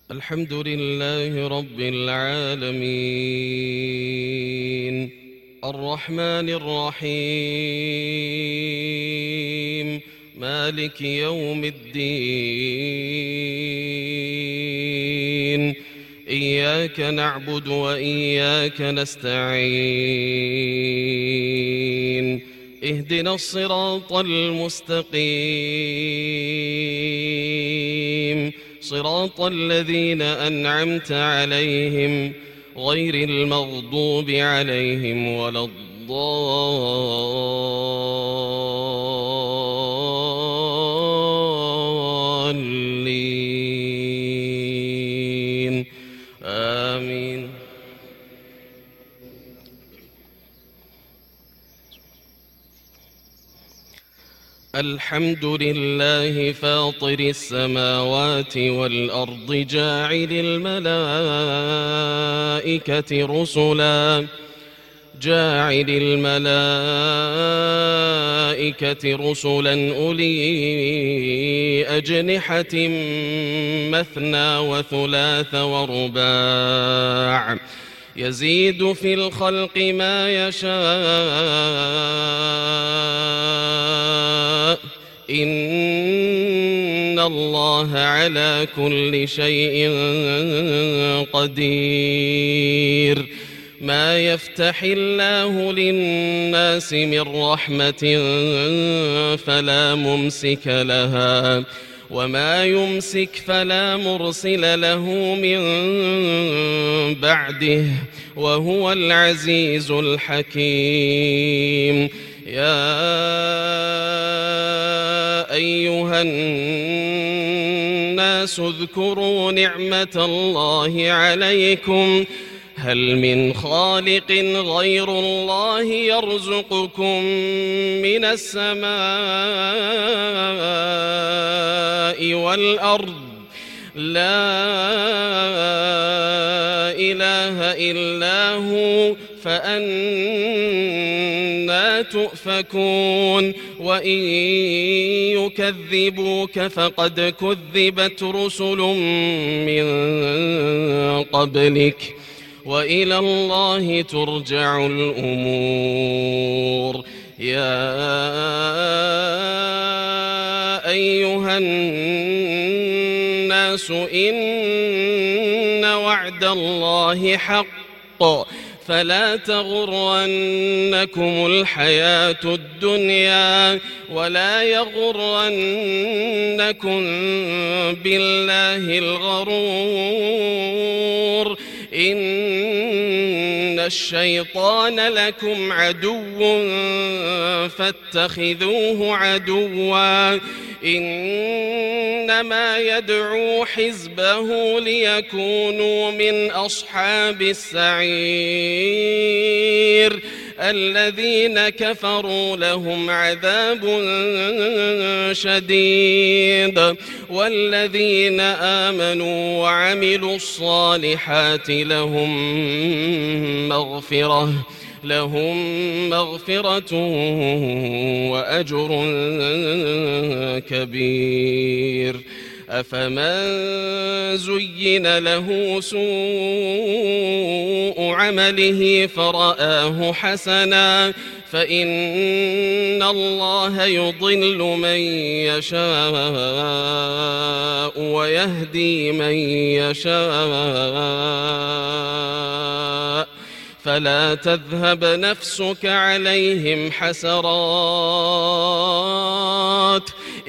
الحمد لله رب العالمين الرحمن الرحيم مالك يوم الدين إياك نعبد وإياك نستعين اهدنا الصراط المستقيم صراط الذين أنعمت عليهم غير المغضوب عليهم ولا الضالين آمين. الحمد لله فاطر السماوات والأرض جاعل الملائكة رسلا أولي أجنحة مثنى وثلاث ورباع يزيد في الخلق ما يشاء إن الله على كل شيء قدير. ما يفتح الله للناس من رحمة فلا ممسك لها وما يمسك فلا مرسل له من بعده وهو العزيز الحكيم. يا أيها الناس اذكروا نعمة الله عليكم هل من خالق غير الله يرزقكم من السماء والأرض لا إله إلا هو فأنى تؤفكون. وإن يكذبوك فقد كذبت رسل من قبلك وإلى الله ترجع الأمور. يا أيها الناس إن وعد الله حق فلا تغرنكم الحياة الدنيا ولا يغرنكم بالله الغرور. إن الشيطان لكم عدو فاتخذوه عدوا إنما يدعو حزبه ليكونوا من أصحاب السعير. الذين كفروا لهم عذاب شديد والذين آمنوا وعملوا الصالحات لهم مغفرة وأجر كبير. أفمن زين له سوء عمله فرآه حسنا فإن الله يضل من يشاء ويهدي من يشاء فلا تذهب نفسك عليهم حسرات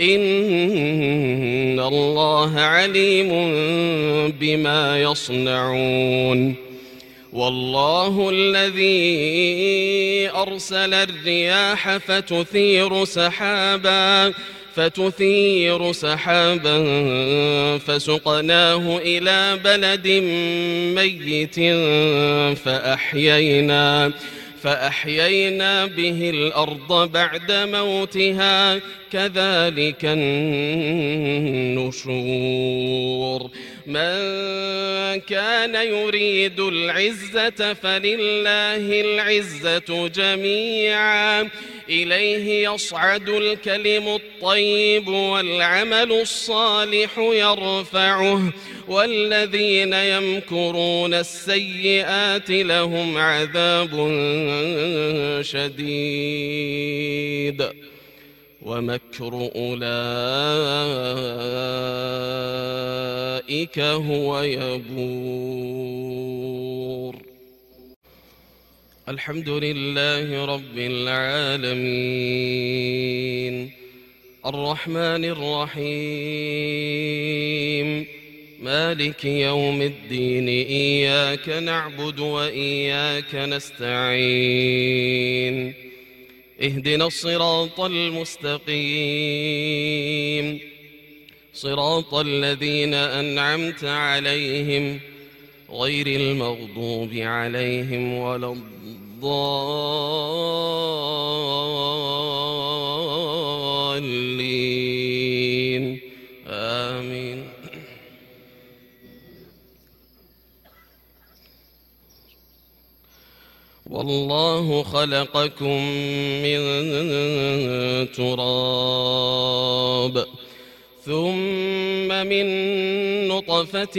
إن الله عليم بما يصنعون. والله الذي أرسل الرياح فتثير سحابا فسقناه إلى بلد ميت فأحيينا به الأرض بعد موتها كذلك النشور. من كان يريد العزة فلله العزة جميعا إليه يصعد الكلم الطيب الطيب والعمل الصالح يرفعه والذين يمكرون السيئات لهم عذاب شديد ومكر أولئك هو يبور. الحمد لله رب العالمين الرحمن الرحيم مالك يوم الدين إياك نعبد وإياك نستعين اهدنا الصراط المستقيم صراط الذين أنعمت عليهم غير المغضوب عليهم ولا الضالين آمين. والله خلقكم من تراب ثم من نطفة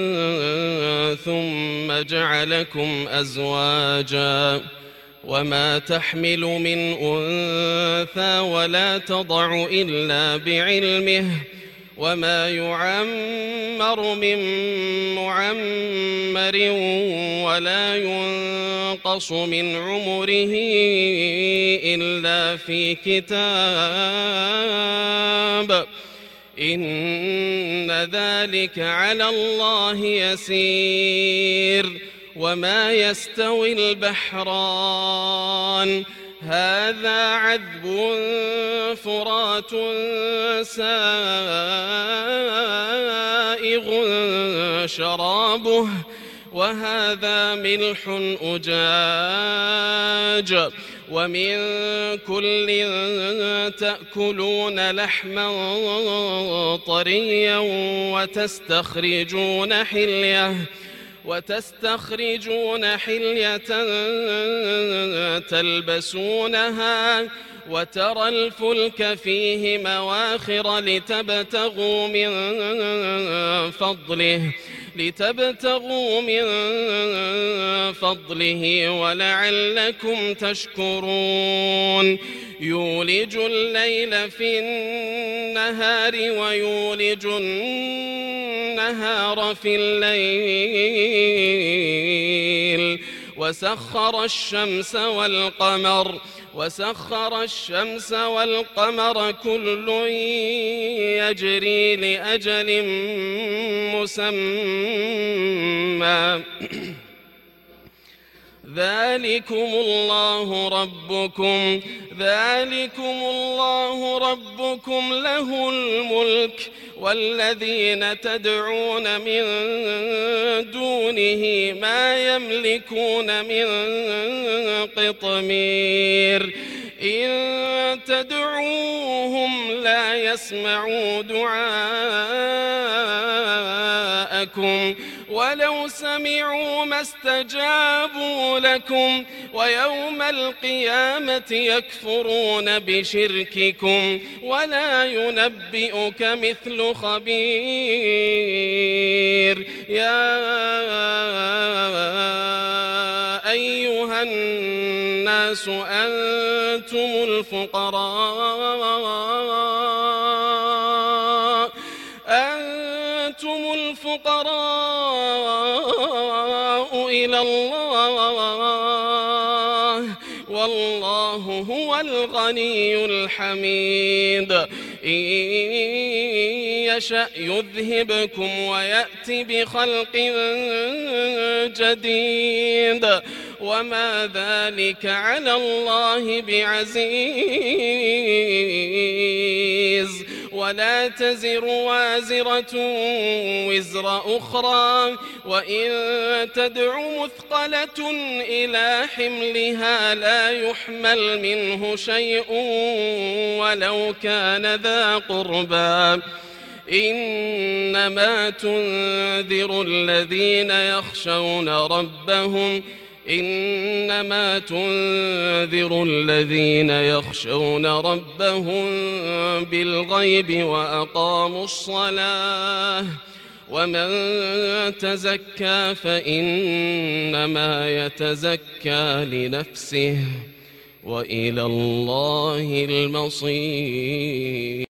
ثم جعلكم أزواجا وما تحمل من أنثى ولا تضع إلا بعلمه وما يعمر من معمر ولا ينقص من عمره إلا في كتاب إن ذلك على الله يسير. وما يستوي البحران هذا عذب فرات سائغ شرابه وهذا ملح أجاج ومن كل تأكلون لحما طريا وتستخرجون حلية تلبسونها وترى الفلك فيه مواخر لتبتغوا من فضله ولعلكم تشكرون. يولج الليل في النهار ويولج النهار في الليل وسخر الشمس والقمر كل يجري لأجل مسمى ذلكم الله ربكم له الملك والذين تدعون من دونه ما يملكون من قطمير إن تدعوهم لا يسمعوا دعاءكم ولو سمعوا ما استجابوا لكم ويوم القيامة يكفرون بشرككم ولا ينبئك مثل خبير. يا أيها الناس أنتم الفقراء إلى الله والله هو الغني الحميد. إن يشأ يذهبكم ويأتي بخلق جديد وما ذلك على الله بعزيز. ولا تزر وازرة وزر أخرى وإن تدع مثقلة إلى حملها لا يحمل منه شيء ولو كان ذا قربى إنما تنذر الذين يخشون ربهم إنما تنذر الذين يخشون ربهم بالغيب وأقاموا الصلاة ومن تزكى فإنما يتزكى لنفسه وإلى الله المصير.